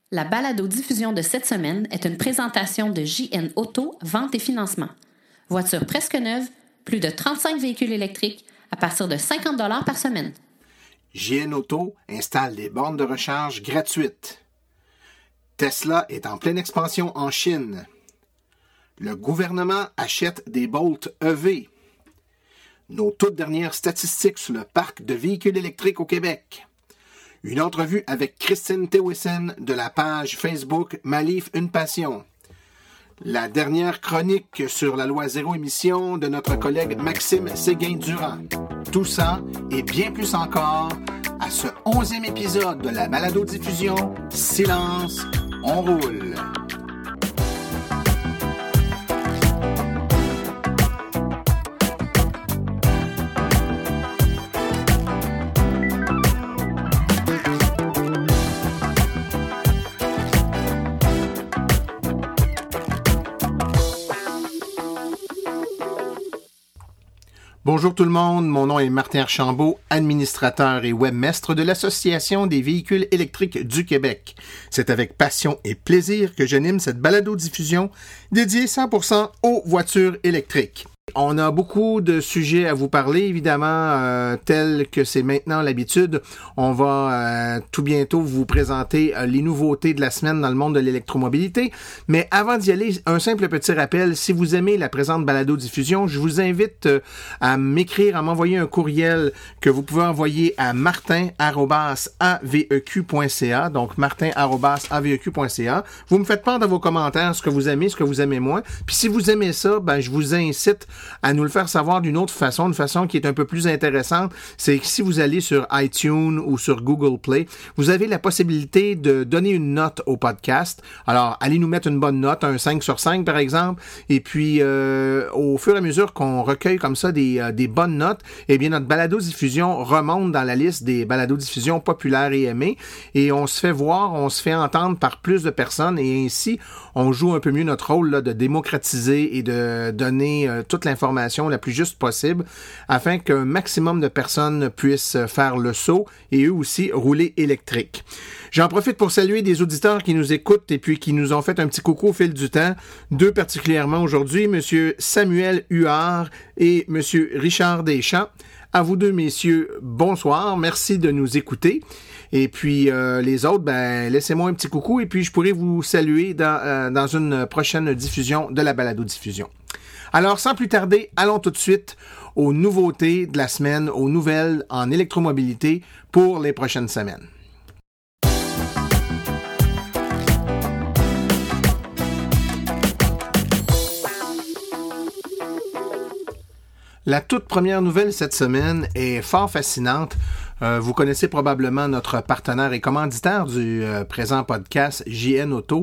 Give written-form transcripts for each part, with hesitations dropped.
La balado-diffusion de cette semaine est une présentation de JN Auto, vente et financement. Voiture presque neuve, plus de 35 véhicules électriques à partir de 50 $ par semaine. JN Auto installe des bornes de recharge gratuites. Tesla est en pleine expansion en Chine. Le gouvernement achète des Bolt EV. Nos toutes dernières statistiques sur le parc de véhicules électriques au Québec. Une entrevue avec Christine Thewissen de la page Facebook Malif Une Passion. La dernière chronique sur la loi zéro émission de notre collègue Maxime Séguin-Durand. Tout ça et bien plus encore à ce 11e épisode de la balado-diffusion Silence, on roule. Bonjour tout le monde, mon nom est Martin Archambault, administrateur et webmestre de l'Association des véhicules électriques du Québec. C'est avec passion et plaisir que j'anime cette balado-diffusion dédiée 100% aux voitures électriques. On a beaucoup de sujets à vous parler, évidemment, tels que c'est maintenant l'habitude. On va tout bientôt vous présenter les nouveautés de la semaine dans le monde de l'électromobilité. Mais avant d'y aller, un simple petit rappel. Si vous aimez la présente balado-diffusion, je vous invite à m'écrire, à m'envoyer un courriel que vous pouvez envoyer à martin@aveq.ca. Donc, martin@aveq.ca. Vous me faites part dans vos commentaires ce que vous aimez, ce que vous aimez moins. Puis si vous aimez ça, je vous incite à nous le faire savoir d'une autre façon, une façon qui est un peu plus intéressante. C'est que si vous allez sur iTunes ou sur Google Play, vous avez la possibilité de donner une note au podcast. Alors, allez nous mettre une bonne note, un 5 sur 5 par exemple, et puis au fur et à mesure qu'on recueille comme ça des bonnes notes, eh bien notre balado-diffusion remonte dans la liste des balado-diffusions populaires et aimées, et on se fait voir, on se fait entendre par plus de personnes, et ainsi, on joue un peu mieux notre rôle là, de démocratiser et de donner toute l'information la plus juste possible afin qu'un maximum de personnes puissent faire le saut et eux aussi rouler électrique. J'en profite pour saluer des auditeurs qui nous écoutent et puis qui nous ont fait un petit coucou au fil du temps. Deux particulièrement aujourd'hui, Monsieur Samuel Huard et Monsieur Richard Deschamps. À vous deux, messieurs, bonsoir. Merci de nous écouter. Et puis les autres, laissez-moi un petit coucou et puis je pourrai vous saluer dans une prochaine diffusion de la balado-diffusion. Alors, sans plus tarder, allons tout de suite aux nouveautés de la semaine, aux nouvelles en électromobilité pour les prochaines semaines. La toute première nouvelle cette semaine est fort fascinante. Vous connaissez probablement notre partenaire et commanditaire du présent podcast, JN Auto.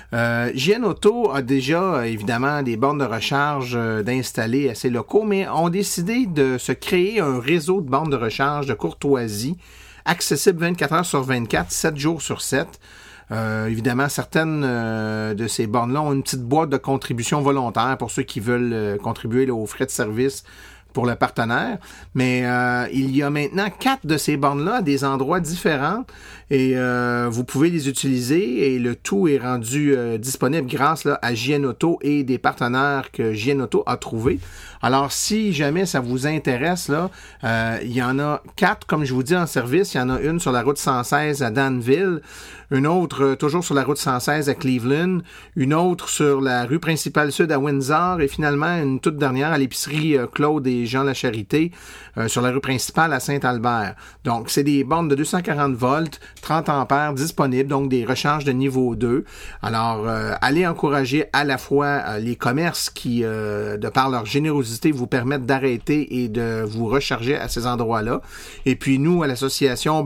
JN Auto a déjà, évidemment, des bornes de recharge d'installer assez locaux, mais ont décidé de se créer un réseau de bornes de recharge de courtoisie, accessible 24 heures sur 24, 7 jours sur 7. Évidemment, certaines de ces bornes-là ont une petite boîte de contribution volontaire pour ceux qui veulent contribuer aux frais de service pour le partenaire, mais il y a maintenant 4 de ces bornes-là à des endroits différents et vous pouvez les utiliser et le tout est rendu disponible grâce là, à JN Auto et des partenaires que JN Auto a trouvés. Alors, si jamais ça vous intéresse, là, il y en a 4, comme je vous dis, en service. Il y en a une sur la route 116 à Danville, une autre toujours sur la route 116 à Cleveland, une autre sur la rue principale sud à Windsor et finalement une toute dernière à l'épicerie Claude et Jean Lacharité sur la rue principale à Saint-Albert. Donc, c'est des bornes de 240 volts, 30 ampères disponibles, donc des recharges de niveau 2. Alors, allez encourager à la fois les commerces qui, de par leur générosité, vous permettent d'arrêter et de vous recharger à ces endroits-là. Et puis, nous, à l'association,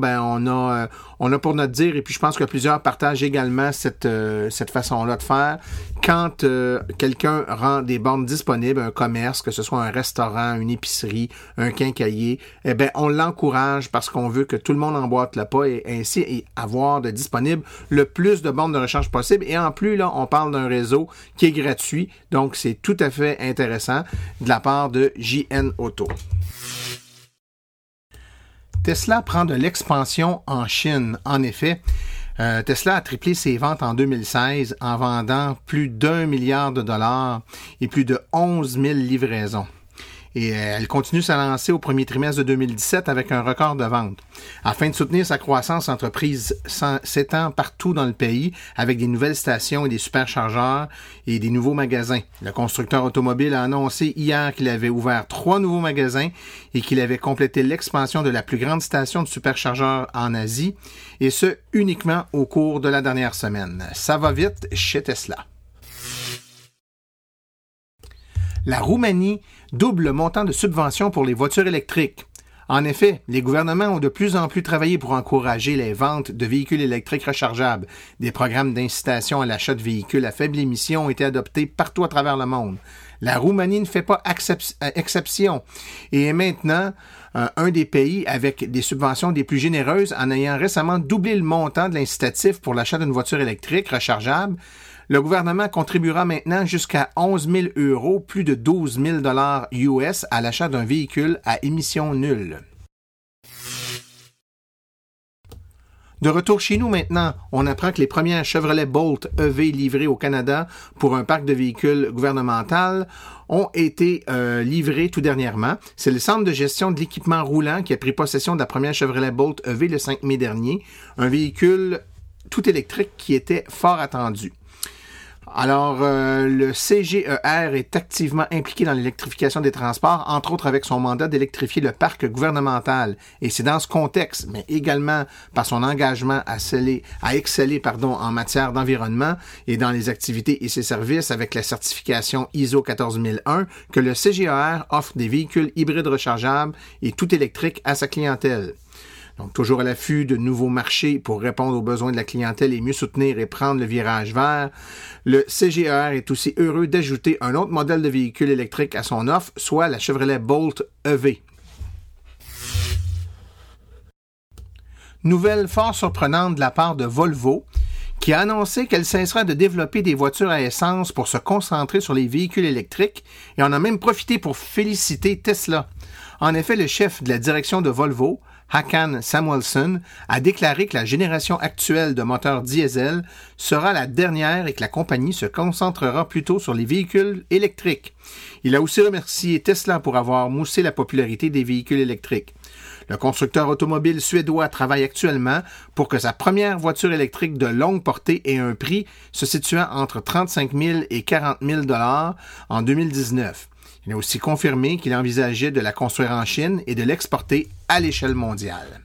on a pour notre dire, et puis je pense que plusieurs partagent également cette façon-là de faire. Quand quelqu'un rend des bornes disponibles, un commerce, que ce soit un restaurant, une épicerie, un quincaillier, on l'encourage parce qu'on veut que tout le monde emboîte le pas et ainsi avoir de disponible le plus de bornes de recharge possible. Et en plus, là, on parle d'un réseau qui est gratuit, donc c'est tout à fait intéressant de la part de JN Auto. Tesla prend de l'expansion en Chine. En effet, Tesla a triplé ses ventes en 2016 en vendant plus d'$1 milliard et plus de 11 000 livraisons. Et elle continue sa lancée au premier trimestre de 2017 avec un record de vente. Afin de soutenir sa croissance, l'entreprise s'étend partout dans le pays avec des nouvelles stations et des superchargeurs et des nouveaux magasins. Le constructeur automobile a annoncé hier qu'il avait ouvert 3 nouveaux magasins et qu'il avait complété l'expansion de la plus grande station de superchargeurs en Asie, et ce uniquement au cours de la dernière semaine. Ça va vite chez Tesla. La Roumanie double le montant de subvention pour les voitures électriques. En effet, les gouvernements ont de plus en plus travaillé pour encourager les ventes de véhicules électriques rechargeables. Des programmes d'incitation à l'achat de véhicules à faible émission ont été adoptés partout à travers le monde. La Roumanie ne fait pas exception et est maintenant un des pays avec des subventions des plus généreuses en ayant récemment doublé le montant de l'incitatif pour l'achat d'une voiture électrique rechargeable. Le gouvernement contribuera maintenant jusqu'à 11 000 €, plus de 12 000 $ US, à l'achat d'un véhicule à émission nulle. De retour chez nous maintenant, on apprend que les premières Chevrolet Bolt EV livrées au Canada pour un parc de véhicules gouvernemental ont été livrées tout dernièrement. C'est le Centre de gestion de l'équipement roulant qui a pris possession de la première Chevrolet Bolt EV le 5 mai dernier, un véhicule tout électrique qui était fort attendu. Alors, le CGER est activement impliqué dans l'électrification des transports, entre autres avec son mandat d'électrifier le parc gouvernemental. Et c'est dans ce contexte, mais également par son engagement à exceller en matière d'environnement et dans les activités et ses services avec la certification ISO 14001, que le CGER offre des véhicules hybrides rechargeables et tout électriques à sa clientèle. Donc, toujours à l'affût de nouveaux marchés pour répondre aux besoins de la clientèle et mieux soutenir et prendre le virage vert, le CGER est aussi heureux d'ajouter un autre modèle de véhicule électrique à son offre, soit la Chevrolet Bolt EV. Nouvelle fort surprenante de la part de Volvo, qui a annoncé qu'elle cessera de développer des voitures à essence pour se concentrer sur les véhicules électriques, et en a même profité pour féliciter Tesla. En effet, le chef de la direction de Volvo, Håkan Samuelsson, a déclaré que la génération actuelle de moteurs diesel sera la dernière et que la compagnie se concentrera plutôt sur les véhicules électriques. Il a aussi remercié Tesla pour avoir moussé la popularité des véhicules électriques. Le constructeur automobile suédois travaille actuellement pour que sa première voiture électrique de longue portée ait un prix se situant entre 35 000 et 40 000 $ en 2019. Il a aussi confirmé qu'il envisageait de la construire en Chine et de l'exporter à l'échelle mondiale.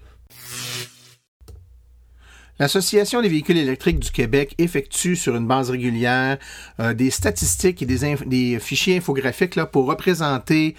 L'Association des véhicules électriques du Québec effectue sur une base régulière des statistiques et des fichiers infographiques là, pour représenter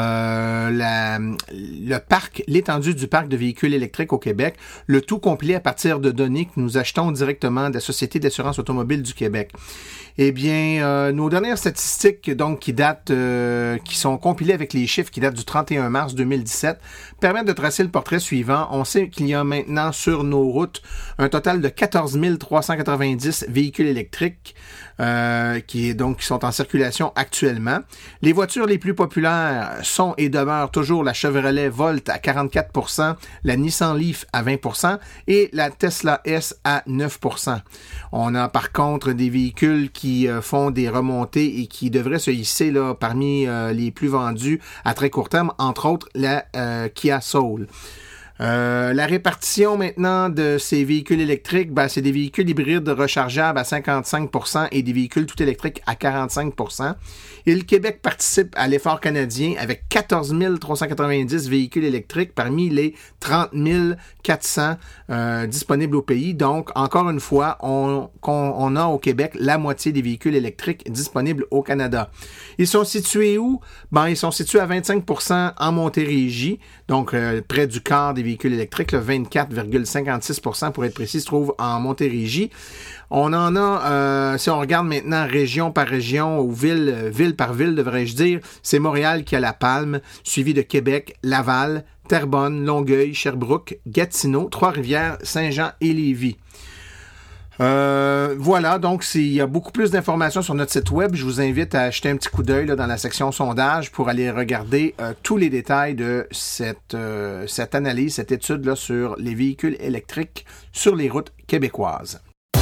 l'étendue du parc de véhicules électriques au Québec, le tout compilé à partir de données que nous achetons directement de la Société d'assurance automobile du Québec. Eh bien, nos dernières statistiques donc qui sont compilées avec les chiffres qui datent du 31 mars 2017 permettent de tracer le portrait suivant. On sait qu'il y a maintenant sur nos routes un total de 14 390 véhicules électriques qui sont en circulation actuellement. Les voitures les plus populaires sont et demeurent toujours la Chevrolet Volt à 44%, la Nissan Leaf à 20% et la Tesla S à 9%. On a par contre des véhicules qui font des remontées et qui devraient se hisser là, parmi les plus vendus à très court terme, entre autres la Kia Soul. La répartition maintenant de ces véhicules électriques, c'est des véhicules hybrides rechargeables à 55% et des véhicules tout électriques à 45%. Et le Québec participe à l'effort canadien avec 14 390 véhicules électriques parmi les 30 400 disponibles au pays. Donc, encore une fois, on a au Québec la moitié des véhicules électriques disponibles au Canada. Ils sont situés où? Ils sont situés à 25% en Montérégie, donc près du quart des véhicules électriques, 24,56% pour être précis, se trouve en Montérégie. On en a, si on regarde maintenant région par région, ou ville par ville, devrais-je dire, c'est Montréal qui a la palme, suivi de Québec, Laval, Terrebonne, Longueuil, Sherbrooke, Gatineau, Trois-Rivières, Saint-Jean et Lévis. Voilà, donc il y a beaucoup plus d'informations sur notre site web. Je vous invite à jeter un petit coup d'œil là, dans la section sondage pour aller regarder tous les détails de cette analyse, cette étude là, sur les véhicules électriques sur les routes québécoises.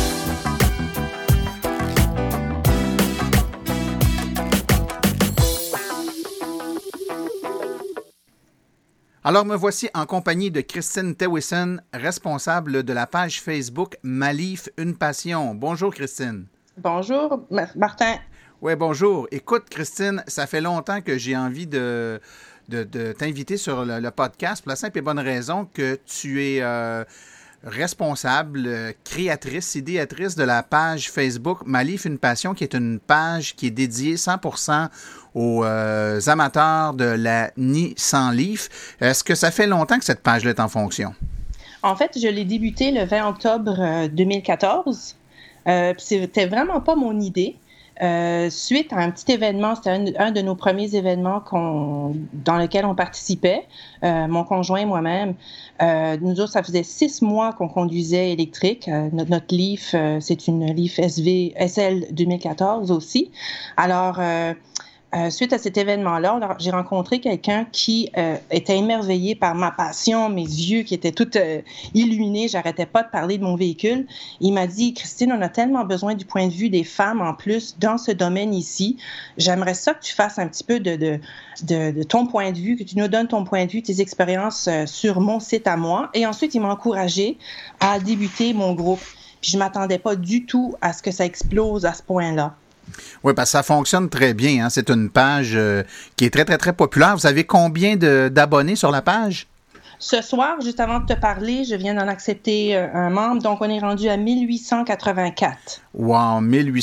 Alors, me voici en compagnie de Christine Tewison, responsable de la page Facebook Malif, une passion. Bonjour, Christine. Bonjour, Martin. Oui, bonjour. Écoute, Christine, ça fait longtemps que j'ai envie de t'inviter sur le podcast pour la simple et bonne raison que tu es responsable, créatrice, idéatrice de la page Facebook Malif, une passion, qui est une page qui est dédiée 100% aux amateurs de la Nissan Leaf. Est-ce que ça fait longtemps que cette page-là est en fonction? En fait, je l'ai débuté le 20 octobre 2014. C'était vraiment pas mon idée. Suite à un petit événement, c'était un de nos premiers événements dans lequel on participait, mon conjoint et moi-même. Nous autres, ça faisait 6 mois qu'on conduisait électrique. Notre Leaf, c'est une Leaf SL 2014 aussi. Alors, suite à cet événement-là, j'ai rencontré quelqu'un qui était émerveillé par ma passion, mes yeux qui étaient tout illuminés. J'arrêtais pas de parler de mon véhicule. Il m'a dit, Christine, on a tellement besoin du point de vue des femmes en plus dans ce domaine ici. J'aimerais ça que tu fasses un petit peu de ton point de vue, que tu nous donnes ton point de vue, tes expériences sur mon site à moi. Et ensuite, il m'a encouragé à débuter mon groupe. Puis je m'attendais pas du tout à ce que ça explose à ce point-là. Oui, parce que ça fonctionne très bien. Hein? C'est une page qui est très, très, très populaire. Vous avez combien d'abonnés sur la page? Ce soir, juste avant de te parler, je viens d'en accepter un membre. Donc, on est rendu à 1884. Wow,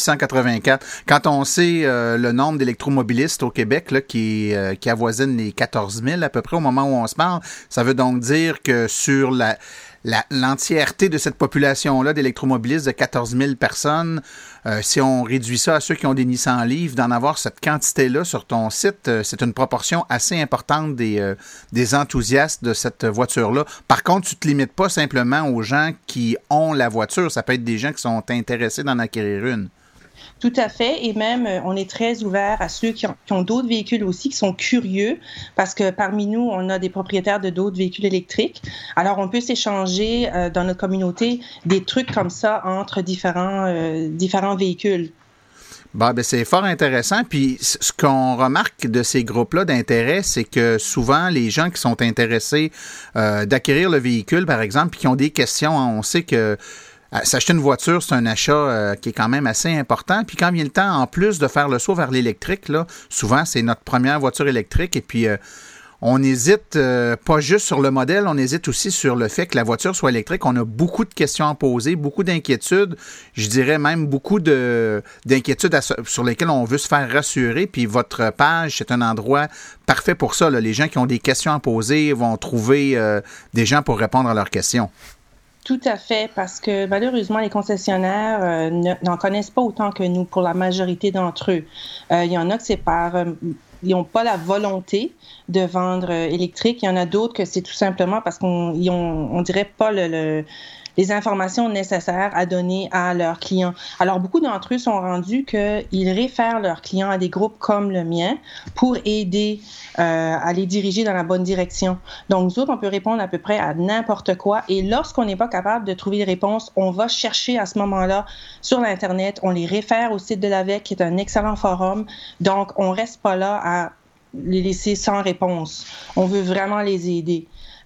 1884. Quand on sait le nombre d'électromobilistes au Québec là, qui avoisine les 14 000 à peu près au moment où on se parle, ça veut donc dire que sur l'entièreté de cette population-là d'électromobilistes de 14 000 personnes, si on réduit ça à ceux qui ont des Nissan Leaf, d'en avoir cette quantité-là sur ton site, c'est une proportion assez importante des enthousiastes de cette voiture-là. Par contre, tu ne te limites pas simplement aux gens qui ont la voiture. Ça peut être des gens qui sont intéressés d'en acquérir une. Tout à fait. Et même, on est très ouvert à ceux qui ont d'autres véhicules aussi, qui sont curieux, parce que parmi nous, on a des propriétaires de d'autres véhicules électriques. Alors, on peut s'échanger dans notre communauté des trucs comme ça entre différents véhicules. Ben, c'est fort intéressant. Puis, ce qu'on remarque de ces groupes-là d'intérêt, c'est que souvent, les gens qui sont intéressés d'acquérir le véhicule, par exemple, puis qui ont des questions, on sait que s'acheter une voiture, c'est un achat qui est quand même assez important. Puis quand vient le temps, en plus de faire le saut vers l'électrique, là, souvent, c'est notre première voiture électrique. Et puis, on n'hésite pas juste sur le modèle, on hésite aussi sur le fait que la voiture soit électrique. On a beaucoup de questions à poser, beaucoup d'inquiétudes. Je dirais même beaucoup d'inquiétudes sur lesquelles on veut se faire rassurer. Puis votre page, c'est un endroit parfait pour ça. Là. Les gens qui ont des questions à poser vont trouver des gens pour répondre à leurs questions. Tout à fait, parce que malheureusement, les concessionnaires n'en connaissent pas autant que nous pour la majorité d'entre eux. Il y en a que c'est ils n'ont pas la volonté de vendre électrique. Il y en a d'autres que c'est tout simplement parce on dirait pas les informations nécessaires à donner à leurs clients. Alors, beaucoup d'entre eux sont rendus qu'ils réfèrent leurs clients à des groupes comme le mien pour aider à les diriger dans la bonne direction. Donc, nous autres, on peut répondre à peu près à n'importe quoi. Et lorsqu'on n'est pas capable de trouver les réponses, on va chercher à ce moment-là sur l'Internet. On les réfère au site de l'AVEQ, qui est un excellent forum. Donc, on reste pas là à les laisser sans réponse. On veut vraiment les aider.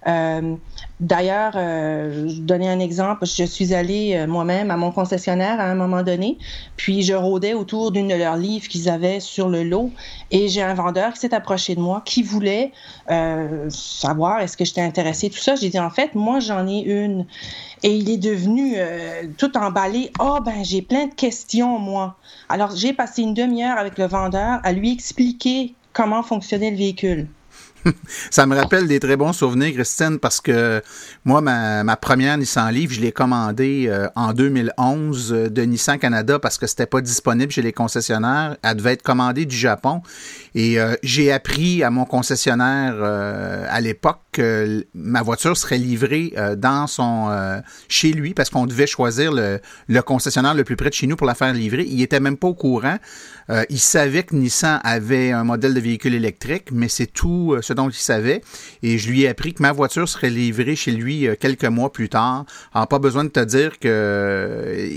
D'ailleurs, je donnais un exemple. Je suis allée moi-même à mon concessionnaire à un moment donné, puis je rôdais autour d'une de leurs livres qu'ils avaient sur le lot, et j'ai un vendeur qui s'est approché de moi, qui voulait savoir est-ce que j'étais intéressée, tout ça. J'ai dit, en fait, moi, j'en ai une. Et il est devenu tout emballé. « Ah, j'ai plein de questions, moi. » Alors, j'ai passé une demi-heure avec le vendeur à lui expliquer comment fonctionnait le véhicule. Ça me rappelle des très bons souvenirs, Christine, parce que moi, ma première Nissan Leaf, je l'ai commandée en 2011 de Nissan Canada parce que c'était pas disponible chez les concessionnaires. Elle devait être commandée du Japon. Et j'ai appris à mon concessionnaire à l'époque que ma voiture serait livrée chez lui parce qu'on devait choisir le concessionnaire le plus près de chez nous pour la faire livrer. Il était même pas au courant. Il savait que Nissan avait un modèle de véhicule électrique, mais c'est tout ce dont il savait. Et je lui ai appris que ma voiture serait livrée chez lui quelques mois plus tard. Alors, pas besoin de te dire que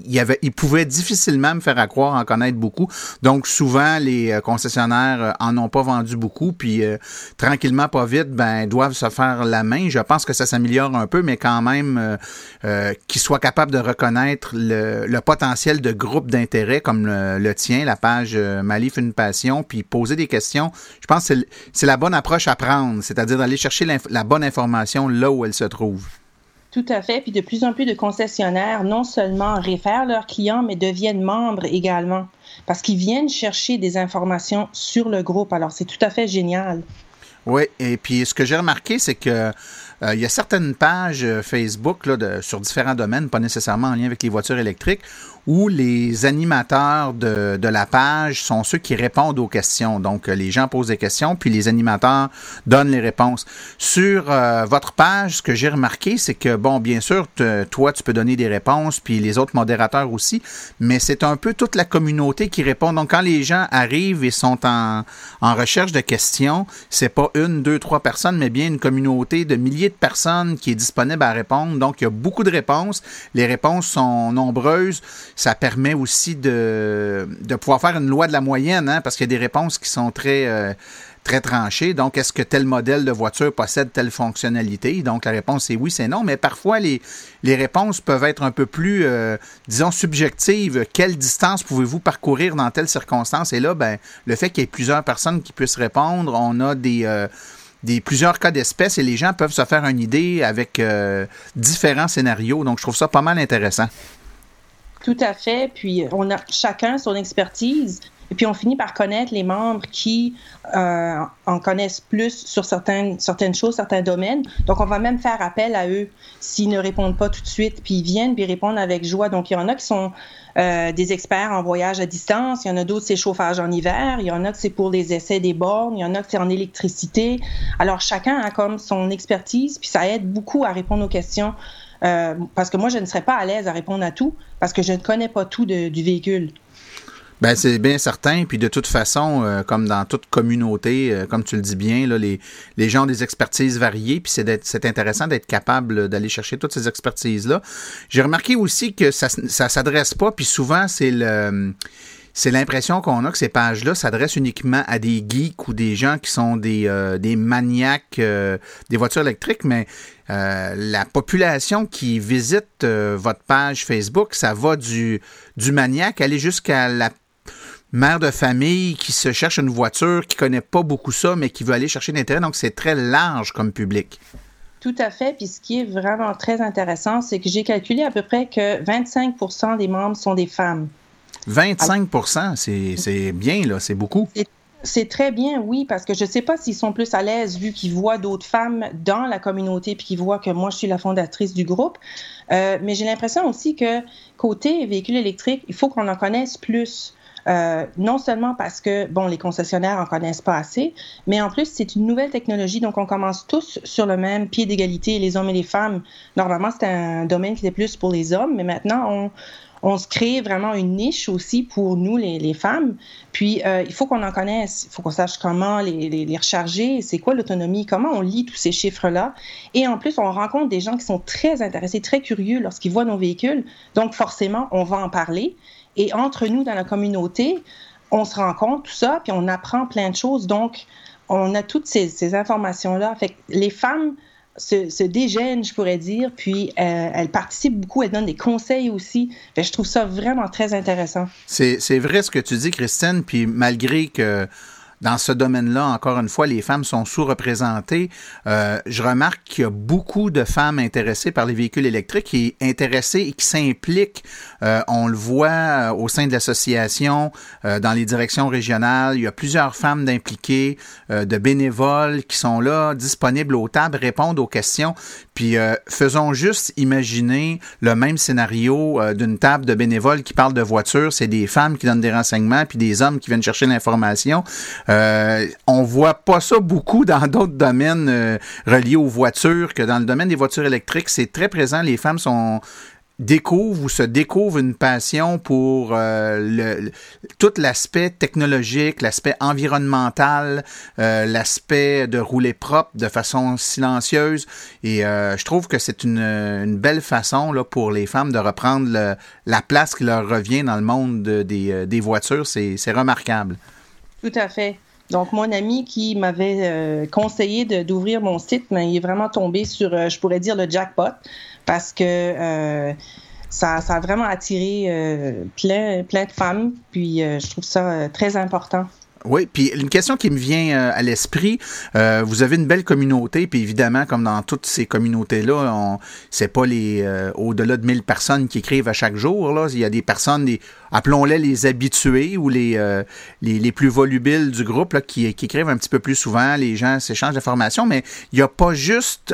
il pouvait difficilement me faire croire en connaître beaucoup. Donc, souvent, les concessionnaires en ont pas vendu beaucoup, puis tranquillement, pas vite, doivent se faire la main. Je pense que ça s'améliore un peu, mais quand même qu'ils soient capables de reconnaître le potentiel de groupe d'intérêt comme le tien, la page Malif une passion, puis poser des questions. Je pense que c'est la bonne approche à prendre, c'est-à-dire d'aller chercher la bonne information là où elle se trouve. Tout à fait. Puis de plus en plus de concessionnaires non seulement réfèrent leurs clients, mais deviennent membres également parce qu'ils viennent chercher des informations sur le groupe. Alors, c'est tout à fait génial. Oui, et puis ce que j'ai remarqué, c'est que il y a certaines pages Facebook là, sur différents domaines, pas nécessairement en lien avec les voitures électriques, où les animateurs de la page sont ceux qui répondent aux questions. Donc, les gens posent des questions, puis les animateurs donnent les réponses. Sur votre page, ce que j'ai remarqué, c'est que, bon, bien sûr, toi, tu peux donner des réponses, puis les autres modérateurs aussi, mais c'est un peu toute la communauté qui répond. Donc, quand les gens arrivent et sont en recherche de questions, c'est pas 1, 2, 3 personnes, mais bien une communauté de milliers de personnes qui est disponible à répondre. Donc, il y a beaucoup de réponses. Les réponses sont nombreuses. Ça permet aussi de pouvoir faire une loi de la moyenne, hein, parce qu'il y a des réponses qui sont très tranchées. Donc, est-ce que tel modèle de voiture possède telle fonctionnalité? Donc, la réponse est oui, c'est non. Mais parfois, les réponses peuvent être un peu plus, disons, subjectives. Quelle distance pouvez-vous parcourir dans telle circonstance? Et là, le fait qu'il y ait plusieurs personnes qui puissent répondre, on a plusieurs cas d'espèce et les gens peuvent se faire une idée avec différents scénarios. Donc, je trouve ça pas mal intéressant. Tout à fait. Puis, on a chacun son expertise. Et puis, on finit par connaître les membres qui en connaissent plus sur certaines choses, certains domaines. Donc, on va même faire appel à eux s'ils ne répondent pas tout de suite. Puis, ils viennent, puis ils répondent avec joie. Donc, il y en a qui sont des experts en voyage à distance. Il y en a d'autres, c'est chauffage en hiver. Il y en a que c'est pour les essais des bornes. Il y en a que c'est en électricité. Alors, chacun a comme son expertise. Puis, ça aide beaucoup à répondre aux questions. Parce que moi, je ne serais pas à l'aise à répondre à tout parce que je ne connais pas tout du véhicule. C'est bien certain. Puis de toute façon, comme dans toute communauté, comme tu le dis bien, là, les gens ont des expertises variées. Puis c'est intéressant d'être capable d'aller chercher toutes ces expertises-là. J'ai remarqué aussi que ça s'adresse pas. Puis souvent, c'est l'impression qu'on a que ces pages-là s'adressent uniquement à des geeks ou des gens qui sont des maniaques des voitures électriques, mais la population qui visite votre page Facebook, ça va du maniaque aller jusqu'à la mère de famille qui se cherche une voiture, qui connaît pas beaucoup ça, mais qui veut aller chercher l'intérêt. Donc, c'est très large comme public. Tout à fait. Puis ce qui est vraiment très intéressant, c'est que j'ai calculé à peu près que 25% des membres sont des femmes. 25%, c'est bien, là, c'est beaucoup. C'est très bien, oui, parce que je ne sais pas s'ils sont plus à l'aise vu qu'ils voient d'autres femmes dans la communauté puis qu'ils voient que moi, je suis la fondatrice du groupe. Mais j'ai l'impression aussi que côté véhicule électrique, il faut qu'on en connaisse plus. Non seulement parce que, les concessionnaires en connaissent pas assez, mais en plus, c'est une nouvelle technologie, donc on commence tous sur le même pied d'égalité, les hommes et les femmes. Normalement, c'était un domaine qui était plus pour les hommes, mais maintenant, on se crée vraiment une niche aussi pour nous, les femmes. Puis, il faut qu'on en connaisse. Il faut qu'on sache comment les recharger, c'est quoi l'autonomie, comment on lit tous ces chiffres-là. Et en plus, on rencontre des gens qui sont très intéressés, très curieux lorsqu'ils voient nos véhicules. Donc, forcément, on va en parler. Et entre nous, dans la communauté, on se rend compte, tout ça, puis on apprend plein de choses. Donc, on a toutes ces informations-là. Fait que les femmes se dégênent, je pourrais dire, puis elles participent beaucoup, elles donnent des conseils aussi. Fait que je trouve ça vraiment très intéressant. C'est vrai ce que tu dis, Christine, puis malgré que dans ce domaine-là, encore une fois, les femmes sont sous-représentées. Je remarque qu'il y a beaucoup de femmes intéressées par les véhicules électriques et intéressées et qui s'impliquent. On le voit au sein de l'association, dans les directions régionales. Il y a plusieurs femmes d'impliquées, de bénévoles qui sont là, disponibles aux tables, répondent aux questions. Puis faisons juste imaginer le même scénario d'une table de bénévoles qui parlent de voitures. C'est des femmes qui donnent des renseignements, puis des hommes qui viennent chercher l'information. On voit pas ça beaucoup dans d'autres domaines reliés aux voitures, que dans le domaine des voitures électriques, c'est très présent. Les femmes se découvrent une passion pour tout l'aspect technologique, l'aspect environnemental, l'aspect de rouler propre de façon silencieuse. Et je trouve que c'est une belle façon là, pour les femmes de reprendre la place qui leur revient dans le monde des voitures. C'est remarquable. Tout à fait. Donc, mon ami qui m'avait conseillé d'ouvrir mon site, mais il est vraiment tombé sur, je pourrais dire, le jackpot, parce que ça a vraiment attiré plein de femmes, puis je trouve ça très important. Oui, puis une question qui me vient à l'esprit, vous avez une belle communauté, puis évidemment, comme dans toutes ces communautés-là, c'est pas au-delà de 1000 personnes qui écrivent à chaque jour, là. Il y a des personnes, appelons-les les habitués ou les plus volubiles du groupe là, qui écrivent un petit peu plus souvent, les gens s'échangent d'informations, mais il n'y a pas juste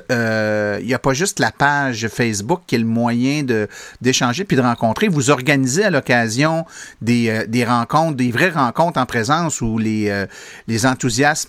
la page Facebook qui est le moyen d'échanger puis de rencontrer. Vous organisez à l'occasion des rencontres, des vraies rencontres en présence où les enthousiastes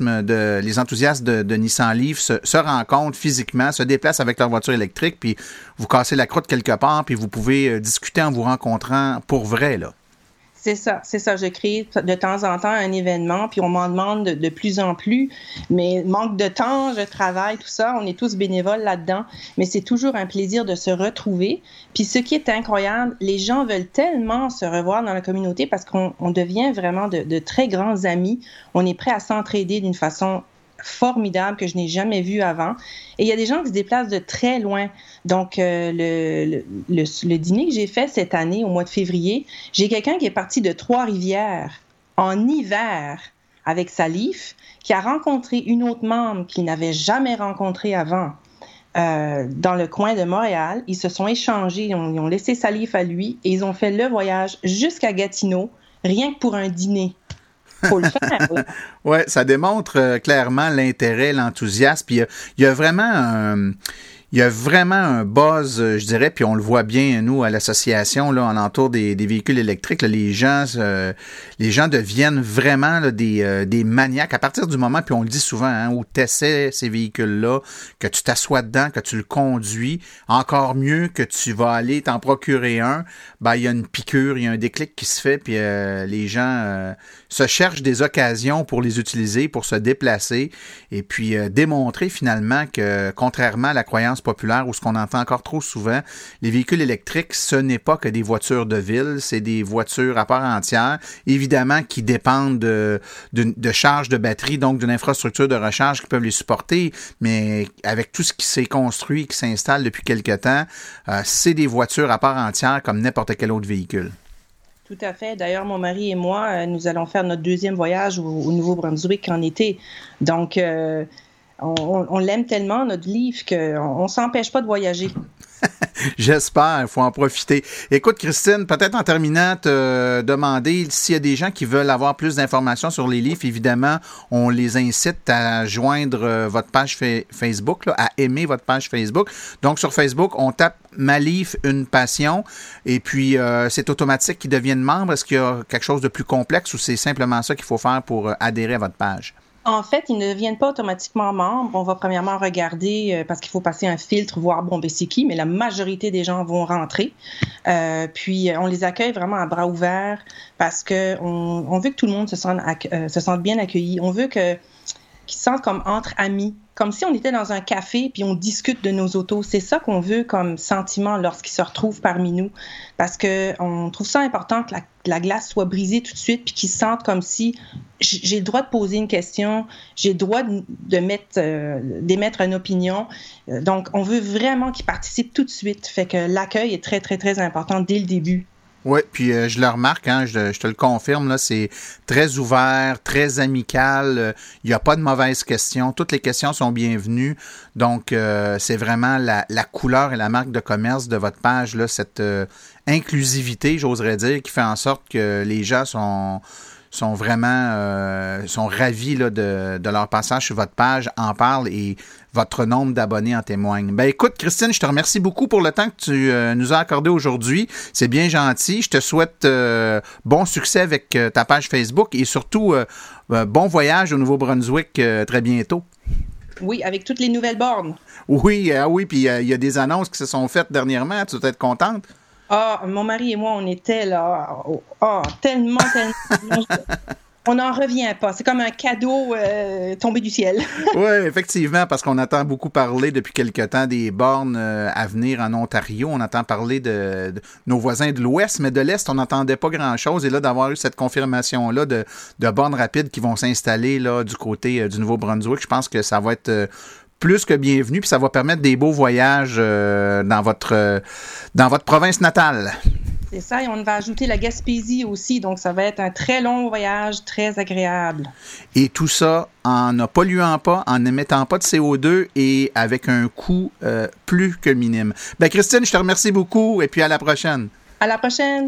de Nissan Leaf se rencontrent physiquement, se déplacent avec leur voiture électrique, puis vous cassez la croûte quelque part, puis vous pouvez discuter en vous rencontrant pour vrai, là. C'est ça. Je crée de temps en temps un événement, puis on m'en demande de plus en plus, mais manque de temps, je travaille, tout ça, on est tous bénévoles là-dedans, mais c'est toujours un plaisir de se retrouver. Puis ce qui est incroyable, les gens veulent tellement se revoir dans la communauté parce qu'on devient vraiment de très grands amis. On est prêt à s'entraider d'une façon formidable que je n'ai jamais vu avant. Et il y a des gens qui se déplacent de très loin. Donc, le dîner que j'ai fait cette année, au mois de février, j'ai quelqu'un qui est parti de Trois-Rivières en hiver avec sa Leaf, qui a rencontré une autre membre qu'il n'avait jamais rencontrée avant dans le coin de Montréal. Ils se sont échangés, ils ont laissé sa Leaf à lui et ils ont fait le voyage jusqu'à Gatineau, rien que pour un dîner. Faut le faire, oui. Oui, ça démontre clairement l'intérêt, l'enthousiasme. Puis il y a vraiment un buzz, je dirais, puis on le voit bien, nous, à l'association, là, en entour des véhicules électriques, là, les gens deviennent vraiment là, des maniaques à partir du moment, puis on le dit souvent, hein, où tu essaies ces véhicules-là, que tu t'assois dedans, que tu le conduis, encore mieux que tu vas aller t'en procurer un, ben il y a une piqûre, il y a un déclic qui se fait, puis les gens se cherchent des occasions pour les utiliser, pour se déplacer, et puis démontrer finalement que, contrairement à la croyance populaire ou ce qu'on entend encore trop souvent, les véhicules électriques, ce n'est pas que des voitures de ville, c'est des voitures à part entière, évidemment qui dépendent de charge de batterie, donc d'une infrastructure de recharge qui peuvent les supporter, mais avec tout ce qui s'est construit, qui s'installe depuis quelque temps, c'est des voitures à part entière comme n'importe quel autre véhicule. Tout à fait. D'ailleurs, mon mari et moi, nous allons faire notre deuxième voyage au Nouveau-Brunswick en été. Donc, on l'aime tellement, notre Leaf, qu'on ne s'empêche pas de voyager. J'espère, il faut en profiter. Écoute, Christine, peut-être en terminant, te demander s'il y a des gens qui veulent avoir plus d'informations sur les Leaf. Évidemment, on les incite à joindre votre page Facebook, là, à aimer votre page Facebook. Donc, sur Facebook, on tape « Ma Leaf, une passion » et puis c'est automatique qu'ils deviennent membres. Est-ce qu'il y a quelque chose de plus complexe ou c'est simplement ça qu'il faut faire pour adhérer à votre page? En fait, ils ne deviennent pas automatiquement membres. On va premièrement regarder, parce qu'il faut passer un filtre, voir, bon, ben c'est qui, mais la majorité des gens vont rentrer. Puis, on les accueille vraiment à bras ouverts parce qu'on veut que tout le monde se sente bien accueilli. On veut qu'ils se sentent comme entre amis, comme si on était dans un café puis on discute de nos autos. C'est ça qu'on veut comme sentiment lorsqu'ils se retrouvent parmi nous, parce qu'on trouve ça important que la glace soit brisée tout de suite puis qu'ils se sentent comme si j'ai le droit de poser une question, j'ai le droit d'émettre une opinion. Donc, on veut vraiment qu'ils participent tout de suite. Fait que l'accueil est très, très, très important dès le début. Oui, puis je le remarque, hein, je te le confirme, là, c'est très ouvert, très amical. Il n'y a pas de mauvaises questions. Toutes les questions sont bienvenues. Donc, c'est vraiment la couleur et la marque de commerce de votre page, là, cette inclusivité, j'oserais dire, qui fait en sorte que les gens sont vraiment sont ravis là, de leur passage sur votre page, en parlent et votre nombre d'abonnés en témoigne. Ben écoute, Christine, je te remercie beaucoup pour le temps que tu nous as accordé aujourd'hui. C'est bien gentil. Je te souhaite bon succès avec ta page Facebook et surtout bon voyage au Nouveau-Brunswick très bientôt. Oui, avec toutes les nouvelles bornes. Oui, puis il y a des annonces qui se sont faites dernièrement. Tu dois être contente? Ah, mon mari et moi, on était là, tellement. On n'en revient pas. C'est comme un cadeau tombé du ciel. Oui, effectivement, parce qu'on entend beaucoup parler depuis quelque temps des bornes à venir en Ontario. On entend parler de nos voisins de l'Ouest, mais de l'Est, on n'entendait pas grand-chose. Et là, d'avoir eu cette confirmation-là de bornes rapides qui vont s'installer là du côté du Nouveau-Brunswick, je pense que ça va être plus que bienvenu, puis ça va permettre des beaux voyages dans votre province natale. C'est ça, et on va ajouter la Gaspésie aussi, donc ça va être un très long voyage, très agréable. Et tout ça en ne polluant pas, en n'émettant pas de CO2 et avec un coût plus que minime. Ben Christine, je te remercie beaucoup et puis à la prochaine. À la prochaine.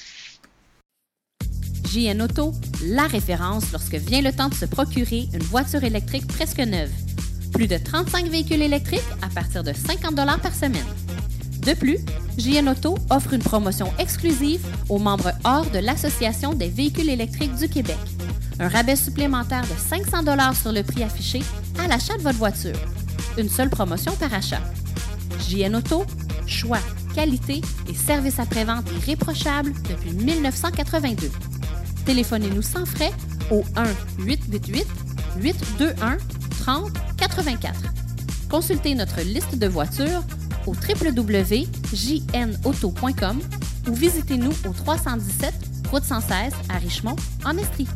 JN Auto, la référence lorsque vient le temps de se procurer une voiture électrique presque neuve. Plus de 35 véhicules électriques à partir de 50 $ par semaine. De plus, JN Auto offre une promotion exclusive aux membres hors de l'Association des véhicules électriques du Québec. Un rabais supplémentaire de 500 $ sur le prix affiché à l'achat de votre voiture. Une seule promotion par achat. JN Auto, choix, qualité et service après-vente irréprochable depuis 1982. Téléphonez-nous sans frais au 1-888-821-3084. Consultez notre liste de voitures au www.jnauto.com ou visitez-nous au 317 route 116 à Richmond, en Estrie.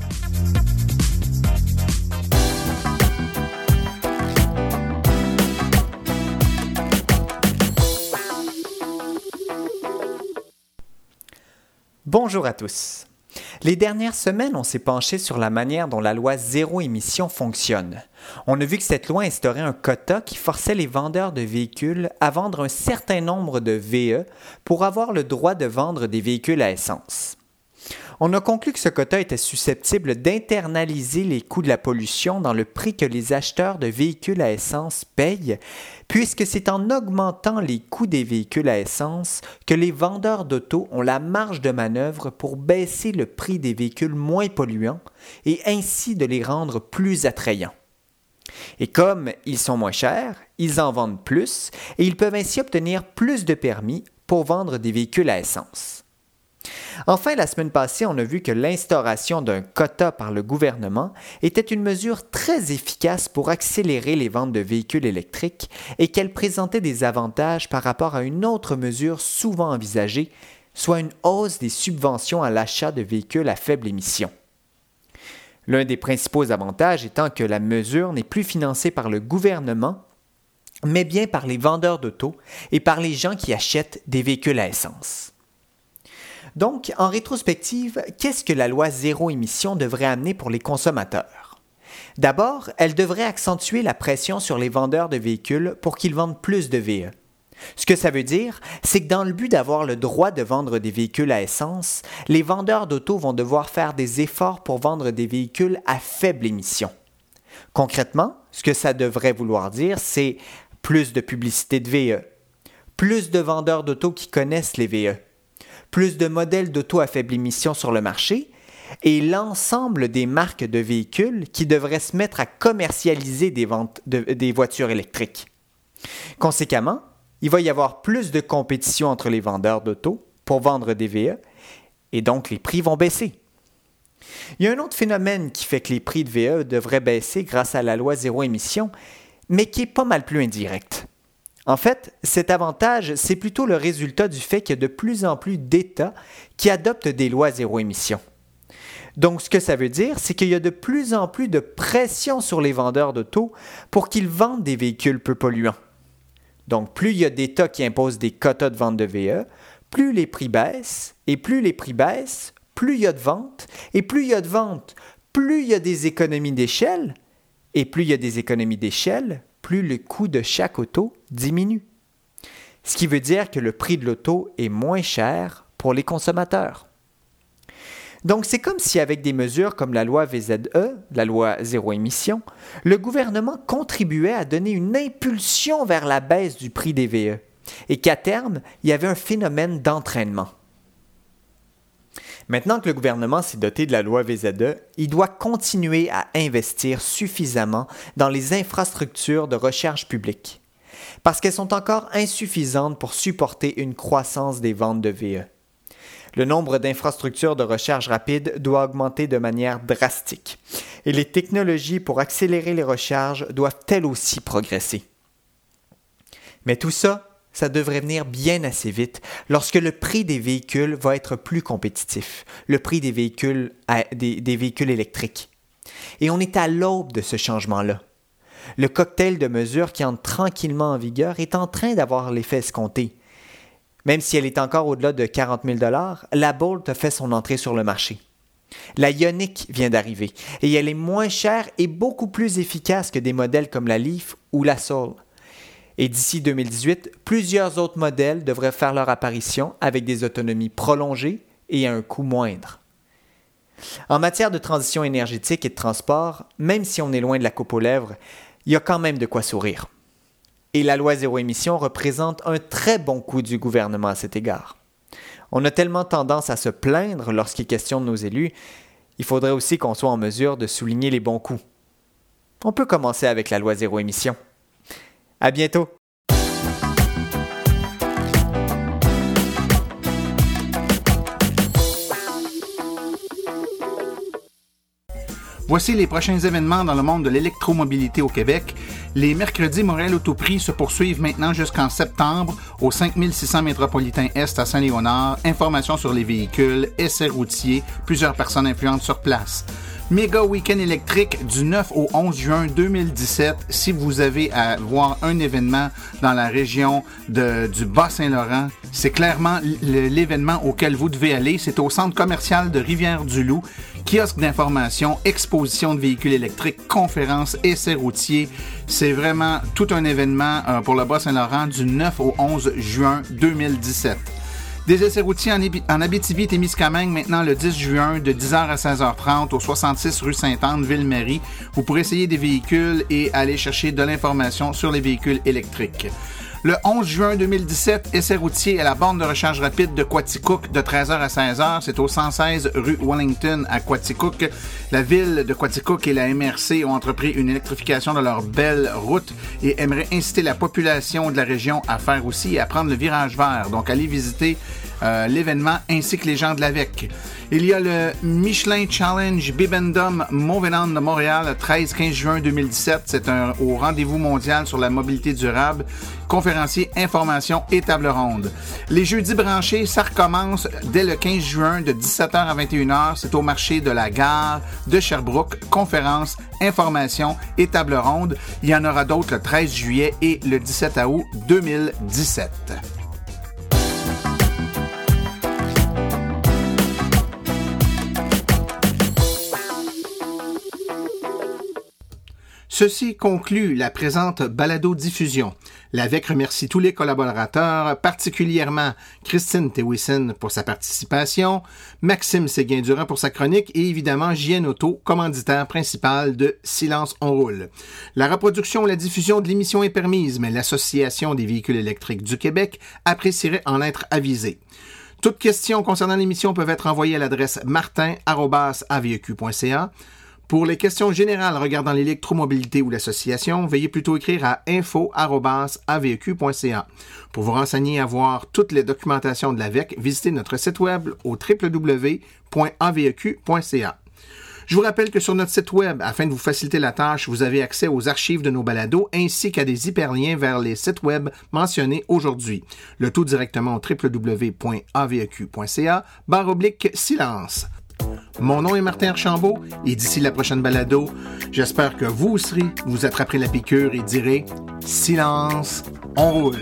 Bonjour à tous. Les dernières semaines, on s'est penché sur la manière dont la loi zéro émission fonctionne. On a vu que cette loi instaurait un quota qui forçait les vendeurs de véhicules à vendre un certain nombre de VE pour avoir le droit de vendre des véhicules à essence. On a conclu que ce quota était susceptible d'internaliser les coûts de la pollution dans le prix que les acheteurs de véhicules à essence payent, puisque c'est en augmentant les coûts des véhicules à essence que les vendeurs d'auto ont la marge de manœuvre pour baisser le prix des véhicules moins polluants et ainsi de les rendre plus attrayants. Et comme ils sont moins chers, ils en vendent plus et ils peuvent ainsi obtenir plus de permis pour vendre des véhicules à essence. Enfin, la semaine passée, on a vu que l'instauration d'un quota par le gouvernement était une mesure très efficace pour accélérer les ventes de véhicules électriques et qu'elle présentait des avantages par rapport à une autre mesure souvent envisagée, soit une hausse des subventions à l'achat de véhicules à faible émission. L'un des principaux avantages étant que la mesure n'est plus financée par le gouvernement, mais bien par les vendeurs d'auto et par les gens qui achètent des véhicules à essence. Donc, en rétrospective, qu'est-ce que la loi zéro émission devrait amener pour les consommateurs? D'abord, elle devrait accentuer la pression sur les vendeurs de véhicules pour qu'ils vendent plus de VE. Ce que ça veut dire, c'est que dans le but d'avoir le droit de vendre des véhicules à essence, les vendeurs d'auto vont devoir faire des efforts pour vendre des véhicules à faible émission. Concrètement, ce que ça devrait vouloir dire, c'est plus de publicité de VE, plus de vendeurs d'auto qui connaissent les VE, plus de modèles d'auto à faible émission sur le marché et l'ensemble des marques de véhicules qui devraient se mettre à commercialiser des voitures électriques. Conséquemment, il va y avoir plus de compétition entre les vendeurs d'auto pour vendre des VE et donc les prix vont baisser. Il y a un autre phénomène qui fait que les prix de VE devraient baisser grâce à la loi zéro émission, mais qui est pas mal plus indirect. En fait, cet avantage, c'est plutôt le résultat du fait qu'il y a de plus en plus d'États qui adoptent des lois zéro émission. Donc, ce que ça veut dire, c'est qu'il y a de plus en plus de pression sur les vendeurs d'auto pour qu'ils vendent des véhicules peu polluants. Donc, plus il y a d'États qui imposent des quotas de vente de VE, plus les prix baissent, et plus les prix baissent, plus il y a de ventes, et plus il y a de ventes, plus il y a des économies d'échelle, et plus il y a des économies d'échelle, plus le coût de chaque auto diminue. Ce qui veut dire que le prix de l'auto est moins cher pour les consommateurs. Donc, c'est comme si avec des mesures comme la loi VZE, la loi zéro émission, le gouvernement contribuait à donner une impulsion vers la baisse du prix des VE et qu'à terme, il y avait un phénomène d'entraînement. Maintenant que le gouvernement s'est doté de la loi VZE, il doit continuer à investir suffisamment dans les infrastructures de recherche publique, parce qu'elles sont encore insuffisantes pour supporter une croissance des ventes de VE. Le nombre d'infrastructures de recherche rapide doit augmenter de manière drastique, et les technologies pour accélérer les recherches doivent elles aussi progresser. Mais tout ça devrait venir bien assez vite lorsque le prix des véhicules va être plus compétitif, le prix des véhicules électriques. Et on est à l'aube de ce changement-là. Le cocktail de mesures qui entre tranquillement en vigueur est en train d'avoir l'effet escompté. Même si elle est encore au-delà de 40 000 $, la Bolt a fait son entrée sur le marché. La Ioniq vient d'arriver et elle est moins chère et beaucoup plus efficace que des modèles comme la Leaf ou la Soul. Et d'ici 2018, plusieurs autres modèles devraient faire leur apparition avec des autonomies prolongées et à un coût moindre. En matière de transition énergétique et de transport, même si on est loin de la coupe aux lèvres, il y a quand même de quoi sourire. Et la loi zéro émission représente un très bon coup du gouvernement à cet égard. On a tellement tendance à se plaindre lorsqu'il est question de nos élus, il faudrait aussi qu'on soit en mesure de souligner les bons coups. On peut commencer avec la loi zéro émission. À bientôt! Voici les prochains événements dans le monde de l'électromobilité au Québec. Les mercredis Montréal Autoprix se poursuivent maintenant jusqu'en septembre au 5600 métropolitain Est à Saint-Léonard. Informations sur les véhicules, essais routiers, plusieurs personnes influentes sur place. Méga Week-end électrique du 9 au 11 juin 2017. Si vous avez à voir un événement dans la région du Bas-Saint-Laurent, c'est clairement l'événement auquel vous devez aller. C'est au centre commercial de Rivière-du-Loup. Kiosque d'information, exposition de véhicules électriques, conférences, essais routiers. C'est vraiment tout un événement pour le Bas-Saint-Laurent du 9 au 11 juin 2017. Des essais routiers en Abitibi-Témiscamingue maintenant le 10 juin de 10h à 16h30 au 66 rue Sainte-Anne, Ville-Marie. Vous pourrez essayer des véhicules et aller chercher de l'information sur les véhicules électriques. Le 11 juin 2017, essai routier à la borne de recharge rapide de Quaticook de 13h à 16h. C'est au 116 rue Wellington à Quaticook. La ville de Quaticook et la MRC ont entrepris une électrification de leur belle route et aimeraient inciter la population de la région à faire aussi et à prendre le virage vert. Donc, allez visiter l'événement ainsi que les gens de l'AVEC. Il y a le Michelin Challenge Bibendum Movenant de Montréal le 13-15 juin 2017. C'est au rendez-vous mondial sur la mobilité durable. Conférenciers, informations et table ronde. Les jeudis branchés, ça recommence dès le 15 juin de 17h à 21h. C'est au marché de la gare de Sherbrooke. Conférences, informations et table ronde. Il y en aura d'autres le 13 juillet et le 17 août 2017. Ceci conclut la présente balado-diffusion. L'AVEC remercie tous les collaborateurs, particulièrement Christine Tewissen pour sa participation, Maxime Séguin-Durand pour sa chronique et évidemment JN Auto, commanditaire principal de Silence on roule. La reproduction ou la diffusion de l'émission est permise, mais l'Association des véhicules électriques du Québec apprécierait en être avisée. Toutes questions concernant l'émission peuvent être envoyées à l'adresse martin@aveq.ca. Pour les questions générales regardant l'électromobilité ou l'association, veuillez plutôt écrire à info@aveq.ca. Pour vous renseigner et avoir toutes les documentations de l'AVEC, visitez notre site web au www.aveq.ca. Je vous rappelle que sur notre site web, afin de vous faciliter la tâche, vous avez accès aux archives de nos balados ainsi qu'à des hyperliens vers les sites web mentionnés aujourd'hui. Le tout directement au www.aveq.ca/silence. Mon nom est Martin Archambault et d'ici la prochaine balado, j'espère que vous attraperez la piqûre et direz « Silence, on roule ».